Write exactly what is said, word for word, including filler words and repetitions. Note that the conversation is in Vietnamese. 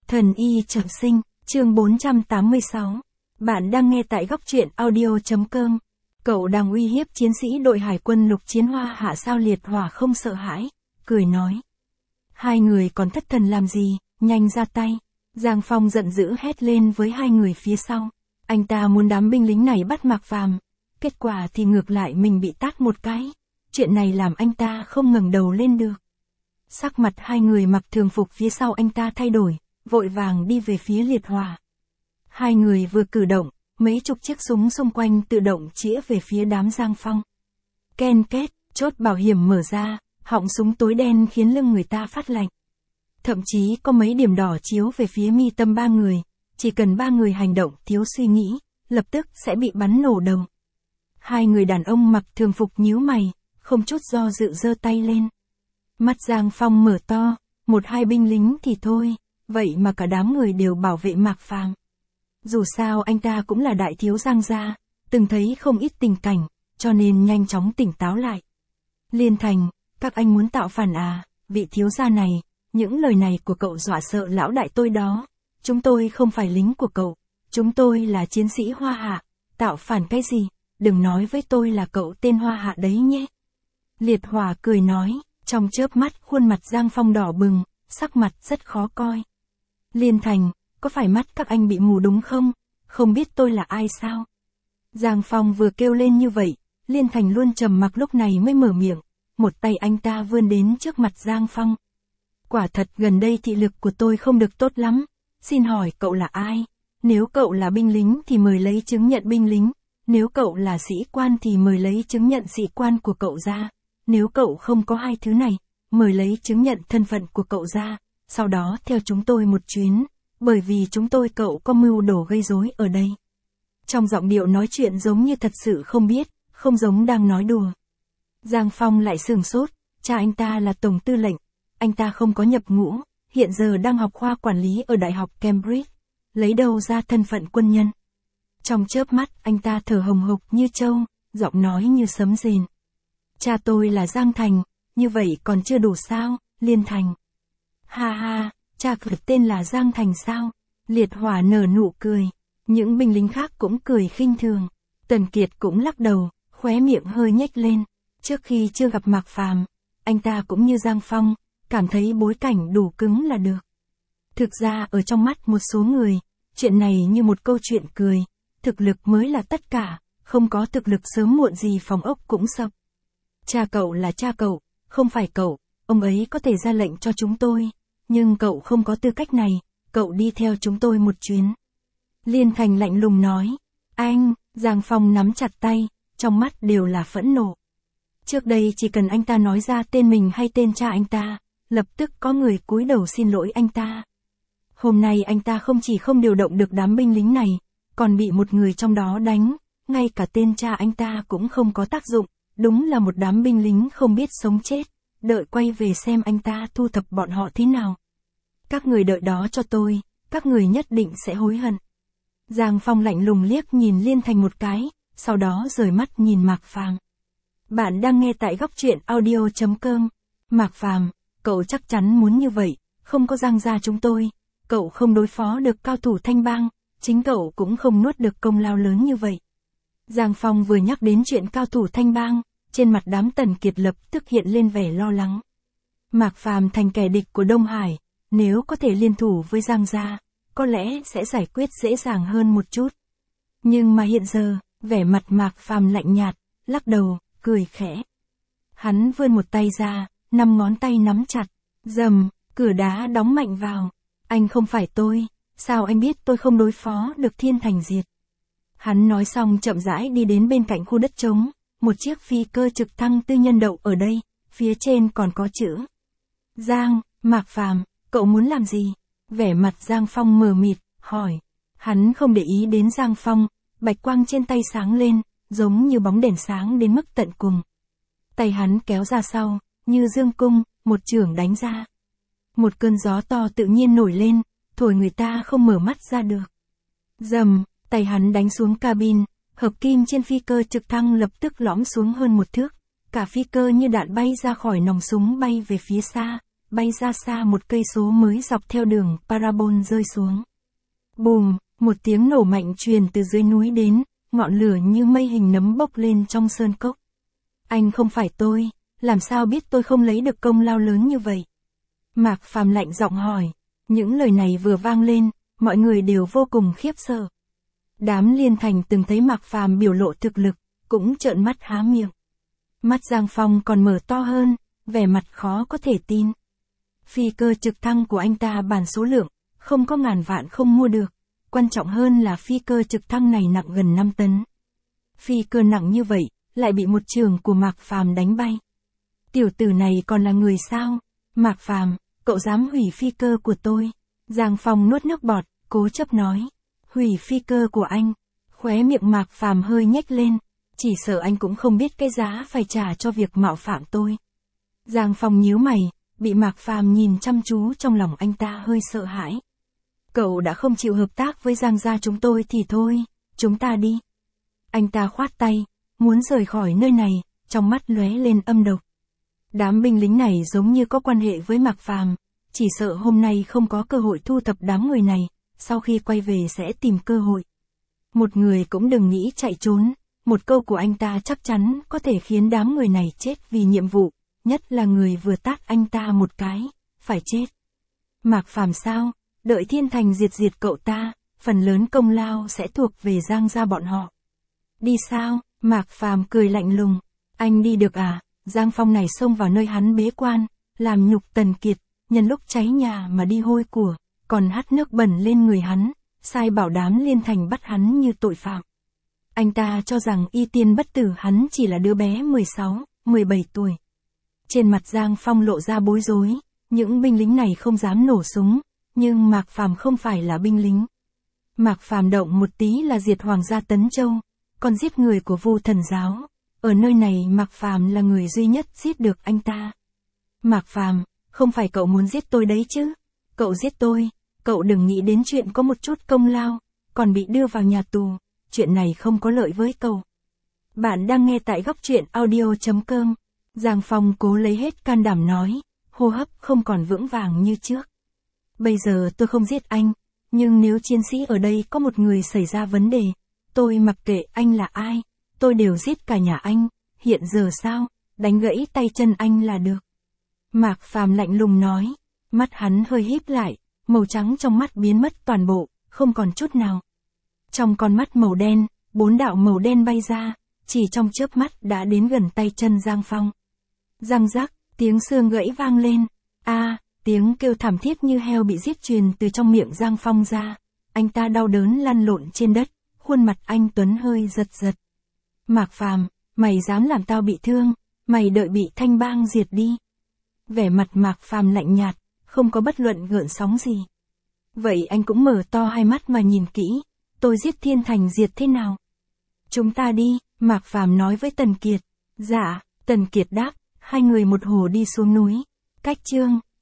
Thần y trọng sinh, chương bốn trăm tám mươi sáu. Bạn đang nghe tại góc truyện audio.com. Cậu đang uy hiếp chiến sĩ đội hải quân lục chiến hoa hạ sao Liệt Hỏa không sợ hãi, cười nói. Hai người còn thất thần làm gì, nhanh ra tay. Giang Phong giận dữ hét lên với hai người phía sau. Anh ta muốn đám binh lính này bắt Mạc Phàm, kết quả thì ngược lại mình bị tát một cái. Chuyện này làm anh ta không ngẩng đầu lên được. Sắc mặt hai người mặc thường phục phía sau anh ta thay đổi, vội vàng đi về phía Liệt Hỏa. Hai người vừa cử động, mấy chục chiếc súng xung quanh tự động chĩa về phía đám Giang Phong. Ken két, chốt bảo hiểm mở ra, họng súng tối đen khiến lưng người ta phát lạnh. Thậm chí có mấy điểm đỏ chiếu về phía mi tâm ba người, chỉ cần ba người hành động thiếu suy nghĩ, lập tức sẽ bị bắn nổ đầu. Hai người đàn ông mặc thường phục nhíu mày, không chút do dự giơ tay lên. Mắt Giang Phong mở to, một hai binh lính thì thôi, vậy mà cả đám người đều bảo vệ Mạc Phàm. Dù sao anh ta cũng là đại thiếu Giang gia, từng thấy không ít tình cảnh, cho nên nhanh chóng tỉnh táo lại. Liên Thành, các anh muốn tạo phản à, vị thiếu gia này, những lời này của cậu dọa sợ lão đại tôi đó. Chúng tôi không phải lính của cậu, chúng tôi là chiến sĩ Hoa Hạ, tạo phản cái gì, đừng nói với tôi là cậu tên Hoa Hạ đấy nhé. Liệt Hỏa cười nói, trong chớp mắt khuôn mặt Giang Phong đỏ bừng, sắc mặt rất khó coi. Liên Thành, có phải mắt các anh bị mù đúng không, không biết tôi là ai sao? Giang Phong vừa kêu lên như vậy, Liên Thành luôn trầm mặc lúc này mới mở miệng, một tay anh ta vươn đến trước mặt Giang Phong. Quả thật gần đây thị lực của tôi không được tốt lắm, xin hỏi cậu là ai? Nếu cậu là binh lính thì mời lấy chứng nhận binh lính, nếu cậu là sĩ quan thì mời lấy chứng nhận sĩ quan của cậu ra, nếu cậu không có hai thứ này, mời lấy chứng nhận thân phận của cậu ra, sau đó theo chúng tôi một chuyến, bởi vì chúng tôi cậu có mưu đồ gây rối ở đây. Trong giọng điệu nói chuyện giống như thật sự không biết, không giống đang nói đùa. Giang Phong lại sửng sốt, cha anh ta là tổng tư lệnh, anh ta không có nhập ngũ, hiện giờ đang học khoa quản lý ở Đại học Cambridge, lấy đâu ra thân phận quân nhân. Trong chớp mắt anh ta thở hồng hộc như trâu, giọng nói như sấm rền. Cha tôi là Giang Thành, như vậy còn chưa đủ sao, Liên Thành. Ha ha, cha cử tên là Giang Thành sao? Liệt Hỏa nở nụ cười, những binh lính khác cũng cười khinh thường. Tần Kiệt cũng lắc đầu, khóe miệng hơi nhếch lên. Trước khi chưa gặp Mạc Phàm, anh ta cũng như Giang Phong, cảm thấy bối cảnh đủ cứng là được. Thực ra ở trong mắt một số người, chuyện này như một câu chuyện cười, thực lực mới là tất cả, không có thực lực sớm muộn gì phòng ốc cũng sập. Cha cậu là cha cậu, không phải cậu, ông ấy có thể ra lệnh cho chúng tôi, nhưng cậu không có tư cách này, cậu đi theo chúng tôi một chuyến. Liên Thành lạnh lùng nói, anh, Giang Phong nắm chặt tay, trong mắt đều là phẫn nộ. Trước đây chỉ cần anh ta nói ra tên mình hay tên cha anh ta, lập tức có người cúi đầu xin lỗi anh ta. Hôm nay anh ta không chỉ không điều động được đám binh lính này, còn bị một người trong đó đánh, ngay cả tên cha anh ta cũng không có tác dụng, đúng là một đám binh lính không biết sống chết, đợi quay về xem anh ta thu thập bọn họ thế nào. Các người đợi đó cho tôi, các người nhất định sẽ hối hận. Giang Phong lạnh lùng liếc nhìn Liên Thành một cái, sau đó rời mắt nhìn Mạc Phàm. Bạn đang nghe tại góc truyện audio.com. Mạc Phàm, cậu chắc chắn muốn như vậy, không có Giang gia chúng tôi, cậu không đối phó được cao thủ Thanh Bang, chính cậu cũng không nuốt được công lao lớn như vậy. Giang Phong vừa nhắc đến chuyện cao thủ Thanh Bang, trên mặt đám Tần Kiệt lập tức hiện lên vẻ lo lắng. Mạc Phàm thành kẻ địch của Đông Hải, nếu có thể liên thủ với Giang gia, có lẽ sẽ giải quyết dễ dàng hơn một chút. Nhưng mà hiện giờ, vẻ mặt Mạc Phàm lạnh nhạt, lắc đầu, cười khẽ. Hắn vươn một tay ra, năm ngón tay nắm chặt, rầm, cửa đá đóng mạnh vào. Anh không phải tôi, sao anh biết tôi không đối phó được Thiên Thành Diệt? Hắn nói xong chậm rãi đi đến bên cạnh khu đất trống, một chiếc phi cơ trực thăng tư nhân đậu ở đây, phía trên còn có chữ. Giang, Mạc Phàm, cậu muốn làm gì? Vẻ mặt Giang Phong mờ mịt, hỏi. Hắn không để ý đến Giang Phong, bạch quang trên tay sáng lên, giống như bóng đèn sáng đến mức tận cùng. Tay hắn kéo ra sau, như dương cung, một chưởng đánh ra. Một cơn gió to tự nhiên nổi lên, thổi người ta không mở mắt ra được. Rầm, tay hắn đánh xuống cabin, hợp kim trên phi cơ trực thăng lập tức lõm xuống hơn một thước. Cả phi cơ như đạn bay ra khỏi nòng súng bay về phía xa, bay ra xa một cây số mới dọc theo đường parabol rơi xuống. Bùm, một tiếng nổ mạnh truyền từ dưới núi đến, ngọn lửa như mây hình nấm bốc lên trong sơn cốc. Anh không phải tôi, làm sao biết tôi không lấy được công lao lớn như vậy? Mạc Phàm lạnh giọng hỏi. Những lời này vừa vang lên, mọi người đều vô cùng khiếp sợ. Đám Liên Thành từng thấy Mạc Phàm biểu lộ thực lực, cũng trợn mắt há miệng. Mắt Giang Phong còn mở to hơn, vẻ mặt khó có thể tin. Phi cơ trực thăng của anh ta bản số lượng, không có ngàn vạn không mua được. Quan trọng hơn là phi cơ trực thăng này nặng gần năm tấn. Phi cơ nặng như vậy, lại bị một trường của Mạc Phàm đánh bay. Tiểu tử này còn là người sao? Mạc Phàm, cậu dám hủy phi cơ của tôi? Giang Phong nuốt nước bọt, cố chấp nói. Hủy phi cơ của anh. Khóe miệng Mạc Phàm hơi nhếch lên. Chỉ sợ anh cũng không biết cái giá phải trả cho việc mạo phạm tôi. Giang Phong nhíu mày, bị Mạc Phàm nhìn chăm chú trong lòng anh ta hơi sợ hãi. Cậu đã không chịu hợp tác với Giang gia chúng tôi thì thôi, chúng ta đi. Anh ta khoát tay, muốn rời khỏi nơi này, trong mắt lóe lên âm độc. Đám binh lính này giống như có quan hệ với Mạc Phàm, chỉ sợ hôm nay không có cơ hội thu thập đám người này, sau khi quay về sẽ tìm cơ hội. Một người cũng đừng nghĩ chạy trốn, một câu của anh ta chắc chắn có thể khiến đám người này chết vì nhiệm vụ, nhất là người vừa tát anh ta một cái, phải chết. Mạc Phàm sao? Đợi Thiên Thành diệt diệt cậu ta, phần lớn công lao sẽ thuộc về Giang gia bọn họ. Đi sao? Mạc Phàm cười lạnh lùng. Anh đi được à? Giang Phong này xông vào nơi hắn bế quan, làm nhục Tần Kiệt, nhân lúc cháy nhà mà đi hôi của, còn hắt nước bẩn lên người hắn, sai bảo đám Liên Thành bắt hắn như tội phạm. Anh ta cho rằng Y Tiên bất tử hắn chỉ là đứa bé mười sáu, mười bảy tuổi. Trên mặt Giang Phong lộ ra bối rối, những binh lính này không dám nổ súng, nhưng Mạc Phàm không phải là binh lính. Mạc Phàm động một tí là diệt Hoàng gia Tấn Châu, còn giết người của Vu Thần giáo. Ở nơi này Mạc Phàm là người duy nhất giết được anh ta. Mạc Phàm, không phải cậu muốn giết tôi đấy chứ? Cậu giết tôi, cậu đừng nghĩ đến chuyện có một chút công lao, còn bị đưa vào nhà tù, chuyện này không có lợi với cậu. Bạn đang nghe tại góc truyện audio chấm com. Giang Phong cố lấy hết can đảm nói, hô hấp không còn vững vàng như trước. Bây giờ tôi không giết anh, nhưng nếu chiến sĩ ở đây có một người xảy ra vấn đề, tôi mặc kệ anh là ai, tôi đều giết cả nhà anh, hiện giờ sao, đánh gãy tay chân anh là được. Mạc Phàm lạnh lùng nói, mắt hắn hơi híp lại, màu trắng trong mắt biến mất toàn bộ, không còn chút nào. Trong con mắt màu đen, bốn đạo màu đen bay ra, chỉ trong chớp mắt đã đến gần tay chân Giang Phong. Răng rắc, tiếng xương gãy vang lên, a à, tiếng kêu thảm thiết như heo bị giết truyền từ trong miệng Giang Phong ra, anh ta đau đớn lăn lộn trên đất, khuôn mặt anh Tuấn hơi giật giật. Mạc Phàm, mày dám làm tao bị thương, mày đợi bị Thanh Bang diệt đi. Vẻ mặt Mạc Phàm lạnh nhạt, không có bất luận gợn sóng gì. Vậy anh cũng mở to hai mắt mà nhìn kỹ, tôi giết Thiên Thành diệt thế nào? Chúng ta đi, Mạc Phàm nói với Tần Kiệt. Dạ, Tần Kiệt đáp, hai người một hồ đi xuống núi. Cách chương